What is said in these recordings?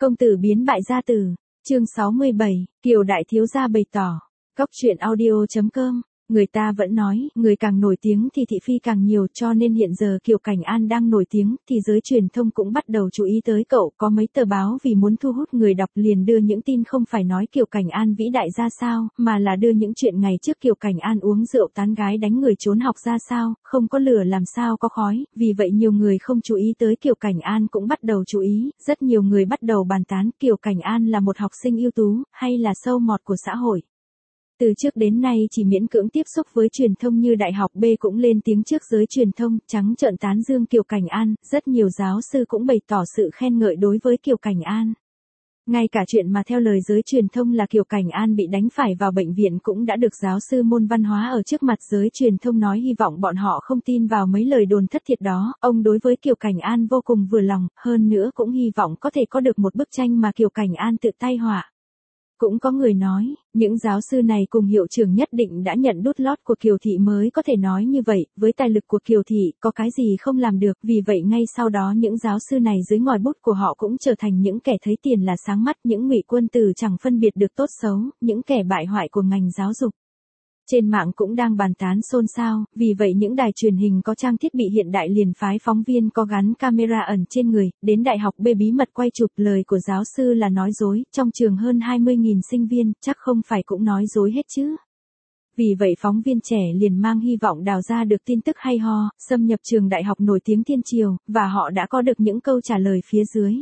Công tử biến bại gia tử, chương 67, Kiều đại thiếu gia bày tỏ. Cóc truyện audio.com. Người ta vẫn nói, người càng nổi tiếng thì thị phi càng nhiều, cho nên hiện giờ Kiều Cảnh An đang nổi tiếng, thì giới truyền thông cũng bắt đầu chú ý tới cậu. Có mấy tờ báo vì muốn thu hút người đọc liền đưa những tin không phải nói Kiều Cảnh An vĩ đại ra sao, mà là đưa những chuyện ngày trước Kiều Cảnh An uống rượu tán gái đánh người trốn học ra sao, không có lửa làm sao có khói. Vì vậy nhiều người không chú ý tới Kiều Cảnh An cũng bắt đầu chú ý, rất nhiều người bắt đầu bàn tán Kiều Cảnh An là một học sinh ưu tú, hay là sâu mọt của xã hội. Từ trước đến nay chỉ miễn cưỡng tiếp xúc với truyền thông như Đại học B cũng lên tiếng trước giới truyền thông, trắng trợn tán dương Kiều Cảnh An, rất nhiều giáo sư cũng bày tỏ sự khen ngợi đối với Kiều Cảnh An. Ngay cả chuyện mà theo lời giới truyền thông là Kiều Cảnh An bị đánh phải vào bệnh viện cũng đã được giáo sư môn văn hóa ở trước mặt giới truyền thông nói hy vọng bọn họ không tin vào mấy lời đồn thất thiệt đó. Ông đối với Kiều Cảnh An vô cùng vừa lòng, hơn nữa cũng hy vọng có thể có được một bức tranh mà Kiều Cảnh An tự tay họa. Cũng có người nói, những giáo sư này cùng hiệu trưởng nhất định đã nhận đút lót của Kiều Thị mới có thể nói như vậy, với tài lực của Kiều Thị, có cái gì không làm được, vì vậy ngay sau đó những giáo sư này dưới ngòi bút của họ cũng trở thành những kẻ thấy tiền là sáng mắt, những ngụy quân tử chẳng phân biệt được tốt xấu, những kẻ bại hoại của ngành giáo dục. Trên mạng cũng đang bàn tán xôn xao, vì vậy những đài truyền hình có trang thiết bị hiện đại liền phái phóng viên có gắn camera ẩn trên người, đến Đại học B bí mật quay chụp. Lời của giáo sư là nói dối, trong trường hơn 20.000 sinh viên, chắc không phải cũng nói dối hết chứ. Vì vậy phóng viên trẻ liền mang hy vọng đào ra được tin tức hay ho, xâm nhập trường đại học nổi tiếng Thiên Triều, và họ đã có được những câu trả lời phía dưới.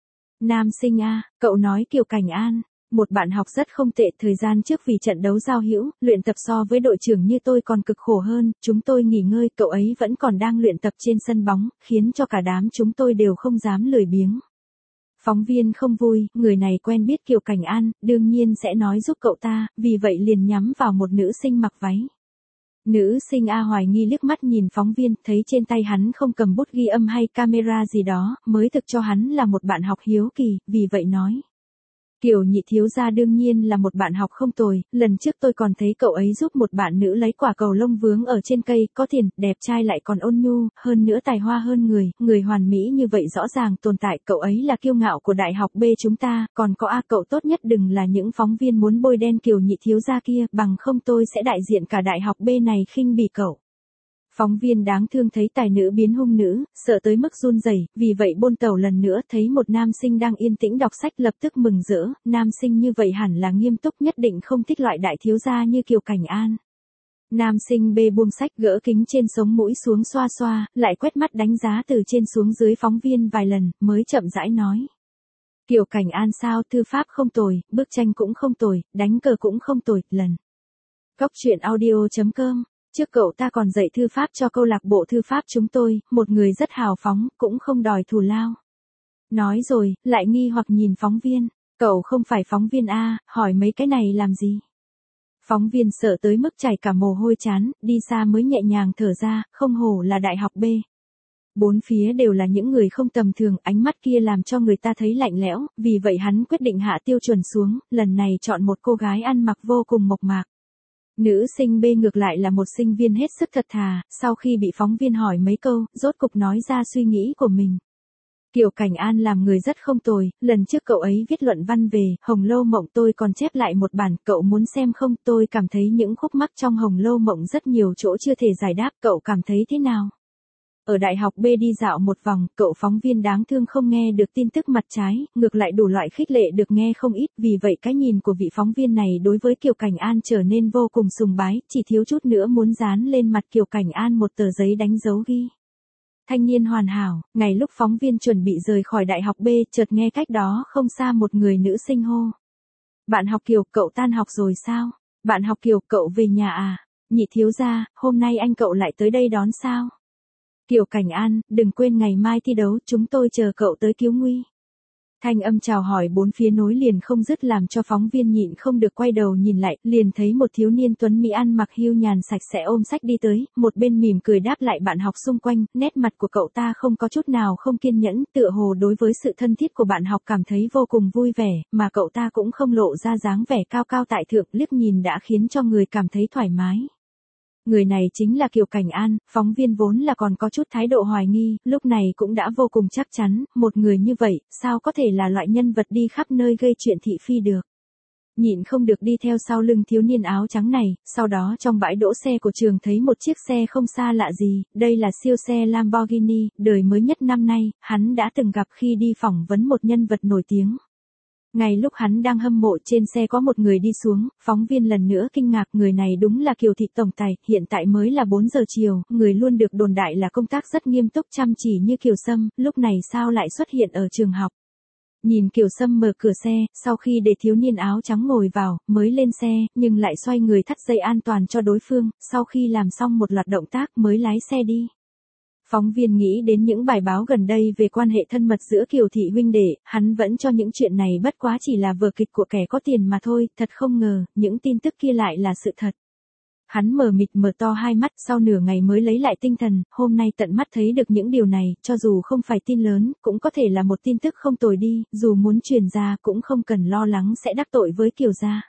Nam sinh A, cậu nói Kiều Cảnh An. Một bạn học rất không tệ, thời gian trước vì trận đấu giao hữu, luyện tập so với đội trưởng như tôi còn cực khổ hơn, chúng tôi nghỉ ngơi, cậu ấy vẫn còn đang luyện tập trên sân bóng, khiến cho cả đám chúng tôi đều không dám lười biếng. Phóng viên không vui, người này quen biết Kiều Cảnh An, đương nhiên sẽ nói giúp cậu ta, vì vậy liền nhắm vào một nữ sinh mặc váy. Nữ sinh A hoài nghi liếc mắt nhìn phóng viên, thấy trên tay hắn không cầm bút ghi âm hay camera gì đó, mới thực cho hắn là một bạn học hiếu kỳ, vì vậy nói. Kiều nhị thiếu gia đương nhiên là một bạn học không tồi, lần trước tôi còn thấy cậu ấy giúp một bạn nữ lấy quả cầu lông vướng ở trên cây, có tiền, đẹp trai lại còn ôn nhu, hơn nữa tài hoa hơn người hoàn mỹ như vậy rõ ràng tồn tại, cậu ấy là kiêu ngạo của Đại học B chúng ta, còn có A cậu tốt nhất đừng là những phóng viên muốn bôi đen Kiều nhị thiếu gia kia, bằng không tôi sẽ đại diện cả Đại học B này khinh bỉ cậu. Phóng viên đáng thương thấy tài nữ biến hung nữ, sợ tới mức run rẩy, vì vậy bôn tàu lần nữa thấy một nam sinh đang yên tĩnh đọc sách lập tức mừng rỡ, nam sinh như vậy hẳn là nghiêm túc nhất định không thích loại đại thiếu gia như Kiều Cảnh An. Nam sinh B buông sách gỡ kính trên sống mũi xuống xoa xoa, lại quét mắt đánh giá từ trên xuống dưới phóng viên vài lần, mới chậm rãi nói. Kiều Cảnh An sao, thư pháp không tồi, bức tranh cũng không tồi, đánh cờ cũng không tồi, lần. Cóc truyện audio.com. Trước cậu ta còn dạy thư pháp cho câu lạc bộ thư pháp chúng tôi, một người rất hào phóng, cũng không đòi thù lao. Nói rồi, lại nghi hoặc nhìn phóng viên, cậu không phải phóng viên A, hỏi mấy cái này làm gì? Phóng viên sợ tới mức chảy cả mồ hôi trán, đi xa mới nhẹ nhàng thở ra, không hổ là Đại học B. Bốn phía đều là những người không tầm thường, ánh mắt kia làm cho người ta thấy lạnh lẽo, vì vậy hắn quyết định hạ tiêu chuẩn xuống, lần này chọn một cô gái ăn mặc vô cùng mộc mạc. Nữ sinh B ngược lại là một sinh viên hết sức thật thà, sau khi bị phóng viên hỏi mấy câu, rốt cục nói ra suy nghĩ của mình. Kiều Cảnh An làm người rất không tồi, lần trước cậu ấy viết luận văn về Hồng Lâu Mộng tôi còn chép lại một bản, cậu muốn xem không? Tôi cảm thấy những khúc mắc trong Hồng Lâu Mộng rất nhiều chỗ chưa thể giải đáp, cậu cảm thấy thế nào? Ở Đại học B đi dạo một vòng, cậu phóng viên đáng thương không nghe được tin tức mặt trái, ngược lại đủ loại khích lệ được nghe không ít, vì vậy cái nhìn của vị phóng viên này đối với Kiều Cảnh An trở nên vô cùng sùng bái, chỉ thiếu chút nữa muốn dán lên mặt Kiều Cảnh An một tờ giấy đánh dấu ghi. Thanh niên hoàn hảo, ngày lúc phóng viên chuẩn bị rời khỏi Đại học B, chợt nghe cách đó không xa một người nữ sinh hô. Bạn học Kiều, cậu tan học rồi sao? Bạn học Kiều, cậu về nhà à? Nhị thiếu gia, hôm nay anh cậu lại tới đây đón sao? Kiều Cảnh An, đừng quên ngày mai thi đấu, chúng tôi chờ cậu tới cứu nguy. Thanh âm chào hỏi bốn phía nối liền không dứt làm cho phóng viên nhịn không được quay đầu nhìn lại, liền thấy một thiếu niên tuấn mỹ ăn mặc hiu nhàn sạch sẽ ôm sách đi tới, một bên mỉm cười đáp lại bạn học xung quanh, nét mặt của cậu ta không có chút nào không kiên nhẫn, tựa hồ đối với sự thân thiết của bạn học cảm thấy vô cùng vui vẻ, mà cậu ta cũng không lộ ra dáng vẻ cao cao tại thượng, liếc nhìn đã khiến cho người cảm thấy thoải mái. Người này chính là Kiều Cảnh An, phóng viên vốn là còn có chút thái độ hoài nghi, lúc này cũng đã vô cùng chắc chắn, một người như vậy, sao có thể là loại nhân vật đi khắp nơi gây chuyện thị phi được. Nhịn không được đi theo sau lưng thiếu niên áo trắng này, sau đó trong bãi đỗ xe của trường thấy một chiếc xe không xa lạ gì, đây là siêu xe Lamborghini, đời mới nhất năm nay, hắn đã từng gặp khi đi phỏng vấn một nhân vật nổi tiếng. Ngay lúc hắn đang hâm mộ trên xe có một người đi xuống, phóng viên lần nữa kinh ngạc người này đúng là Kiều Thị tổng tài, hiện tại mới là 4 giờ chiều, người luôn được đồn đại là công tác rất nghiêm túc chăm chỉ như Kiều Sâm, lúc này sao lại xuất hiện ở trường học. Nhìn Kiều Sâm mở cửa xe, sau khi để thiếu niên áo trắng ngồi vào, mới lên xe, nhưng lại xoay người thắt dây an toàn cho đối phương, sau khi làm xong một loạt động tác mới lái xe đi. Phóng viên nghĩ đến những bài báo gần đây về quan hệ thân mật giữa Kiều Thị huynh đệ, hắn vẫn cho những chuyện này bất quá chỉ là vở kịch của kẻ có tiền mà thôi, thật không ngờ, những tin tức kia lại là sự thật. Hắn mờ mịt mở to hai mắt sau nửa ngày mới lấy lại tinh thần, hôm nay tận mắt thấy được những điều này, cho dù không phải tin lớn, cũng có thể là một tin tức không tồi đi, dù muốn truyền ra cũng không cần lo lắng sẽ đắc tội với Kiều gia.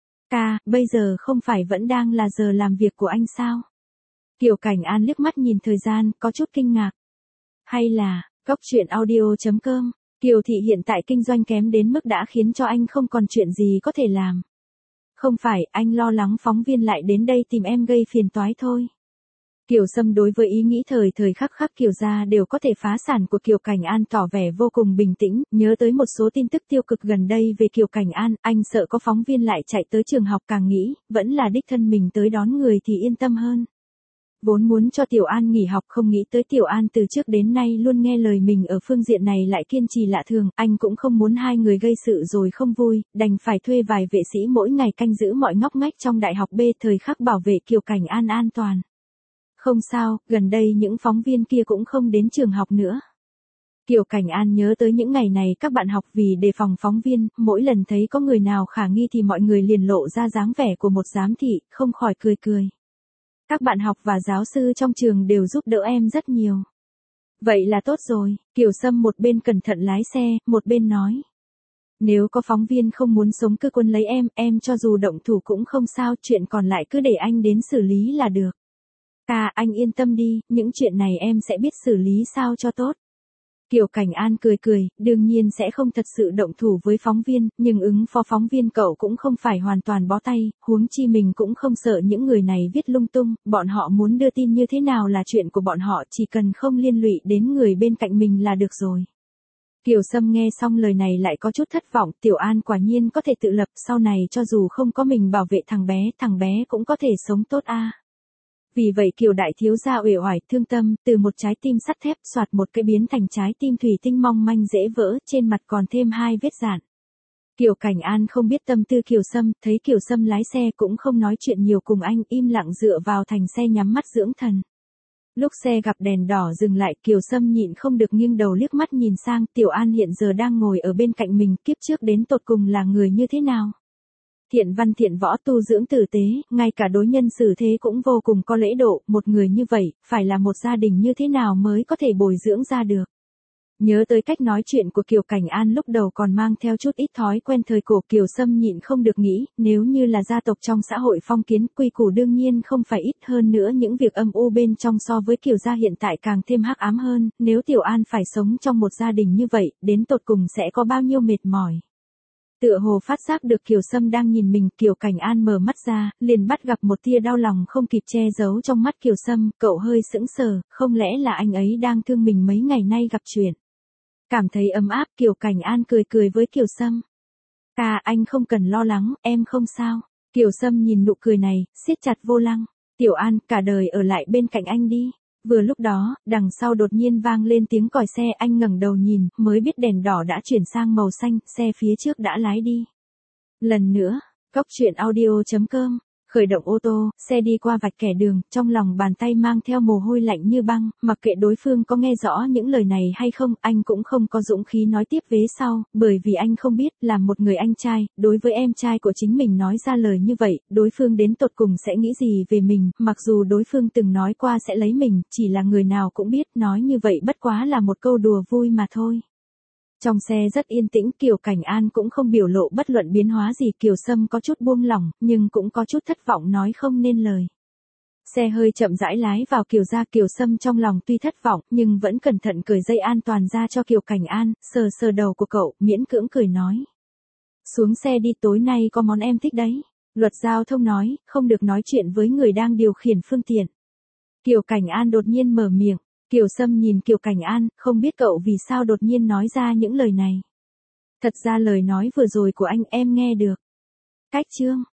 Ca, bây giờ không phải vẫn đang là giờ làm việc của anh sao? Kiều Cảnh An liếc mắt nhìn thời gian, có chút kinh ngạc. Hay là, Cóc Truyện Audio.com, Kiều Thị hiện tại kinh doanh kém đến mức đã khiến cho anh không còn chuyện gì có thể làm. Không phải, anh lo lắng phóng viên lại đến đây tìm em gây phiền toái thôi. Kiều Sâm đối với ý nghĩ thời khắc khắc Kiều gia đều có thể phá sản của Kiều Cảnh An tỏ vẻ vô cùng bình tĩnh, nhớ tới một số tin tức tiêu cực gần đây về Kiều Cảnh An, anh sợ có phóng viên lại chạy tới trường học càng nghĩ, vẫn là đích thân mình tới đón người thì yên tâm hơn. Vốn muốn cho Tiểu An nghỉ học không nghĩ tới Tiểu An từ trước đến nay luôn nghe lời mình ở phương diện này lại kiên trì lạ thường, anh cũng không muốn hai người gây sự rồi không vui, đành phải thuê vài vệ sĩ mỗi ngày canh giữ mọi ngóc ngách trong đại học B thời khắc bảo vệ Kiều Cảnh An an toàn. Không sao, gần đây những phóng viên kia cũng không đến trường học nữa. Kiều Cảnh An nhớ tới những ngày này các bạn học vì đề phòng phóng viên, mỗi lần thấy có người nào khả nghi thì mọi người liền lộ ra dáng vẻ của một giám thị, không khỏi cười cười. Các bạn học và giáo sư trong trường đều giúp đỡ em rất nhiều. Vậy là tốt rồi, Kiều Sâm một bên cẩn thận lái xe, một bên nói. Nếu có phóng viên không muốn sống cứ quân lấy em cho dù động thủ cũng không sao, chuyện còn lại cứ để anh đến xử lý là được. Ca, anh yên tâm đi, những chuyện này em sẽ biết xử lý sao cho tốt. Kiều Cảnh An cười, đương nhiên sẽ không thật sự động thủ với phóng viên, nhưng ứng phó phóng viên cậu cũng không phải hoàn toàn bó tay, huống chi mình cũng không sợ những người này viết lung tung, bọn họ muốn đưa tin như thế nào là chuyện của bọn họ, chỉ cần không liên lụy đến người bên cạnh mình là được rồi. Kiều Sâm nghe xong lời này lại có chút thất vọng, Tiểu An quả nhiên có thể tự lập, sau này cho dù không có mình bảo vệ thằng bé cũng có thể sống tốt a. Vì vậy Kiều đại thiếu gia uể oải thương tâm, từ một trái tim sắt thép soạt một cái biến thành trái tim thủy tinh mong manh dễ vỡ, trên mặt còn thêm 2 vết rạn. Kiều Cảnh An không biết tâm tư Kiều Sâm, thấy Kiều Sâm lái xe cũng không nói chuyện nhiều cùng anh, im lặng dựa vào thành xe nhắm mắt dưỡng thần. Lúc xe gặp đèn đỏ dừng lại, Kiều Sâm nhịn không được nghiêng đầu liếc mắt nhìn sang, Tiểu An hiện giờ đang ngồi ở bên cạnh mình, kiếp trước đến tột cùng là người như thế nào? Thiện văn thiện võ tu dưỡng tử tế, ngay cả đối nhân xử thế cũng vô cùng có lễ độ, một người như vậy, phải là một gia đình như thế nào mới có thể bồi dưỡng ra được. Nhớ tới cách nói chuyện của Kiều Cảnh An lúc đầu còn mang theo chút ít thói quen thời cổ, Kiều Sâm nhịn không được nghĩ, nếu như là gia tộc trong xã hội phong kiến, quy củ đương nhiên không phải ít, hơn nữa những việc âm u bên trong so với Kiều gia hiện tại càng thêm hắc ám hơn, nếu Tiểu An phải sống trong một gia đình như vậy, đến tột cùng sẽ có bao nhiêu mệt mỏi. Tựa hồ phát giác được Kiều Sâm đang nhìn mình, Kiều Cảnh An mở mắt ra, liền bắt gặp một tia đau lòng không kịp che giấu trong mắt Kiều Sâm, cậu hơi sững sờ, không lẽ là anh ấy đang thương mình mấy ngày nay gặp chuyện. Cảm thấy ấm áp, Kiều Cảnh An cười với Kiều Sâm. Ca, anh không cần lo lắng, em không sao. Kiều Sâm nhìn nụ cười này, siết chặt vô lăng. Tiểu An, cả đời ở lại bên cạnh anh đi. Vừa lúc đó, đằng sau đột nhiên vang lên tiếng còi xe, anh ngẩng đầu nhìn, mới biết đèn đỏ đã chuyển sang màu xanh, xe phía trước đã lái đi. Lần nữa, Cóc Truyện Audio.com, khởi động ô tô, xe đi qua vạch kẻ đường, trong lòng bàn tay mang theo mồ hôi lạnh như băng, mặc kệ đối phương có nghe rõ những lời này hay không, anh cũng không có dũng khí nói tiếp vế sau, bởi vì anh không biết, là một người anh trai, đối với em trai của chính mình nói ra lời như vậy, đối phương đến tột cùng sẽ nghĩ gì về mình, mặc dù đối phương từng nói qua sẽ lấy mình, chỉ là người nào cũng biết, nói như vậy bất quá là một câu đùa vui mà thôi. Trong xe rất yên tĩnh, Kiều Cảnh An cũng không biểu lộ bất luận biến hóa gì, Kiều Sâm có chút buông lỏng, nhưng cũng có chút thất vọng nói không nên lời. Xe hơi chậm rãi lái vào Kiều gia. Kiều Sâm trong lòng tuy thất vọng nhưng vẫn cẩn thận cởi dây an toàn ra cho Kiều Cảnh An, sờ sờ đầu của cậu, miễn cưỡng cười nói. Xuống xe đi, tối nay có món em thích đấy. Luật giao thông nói, không được nói chuyện với người đang điều khiển phương tiện. Kiều Cảnh An đột nhiên mở miệng. Kiều Sâm nhìn Kiều Cảnh An, không biết cậu vì sao đột nhiên nói ra những lời này. Thật ra lời nói vừa rồi của anh em nghe được. Cách chương.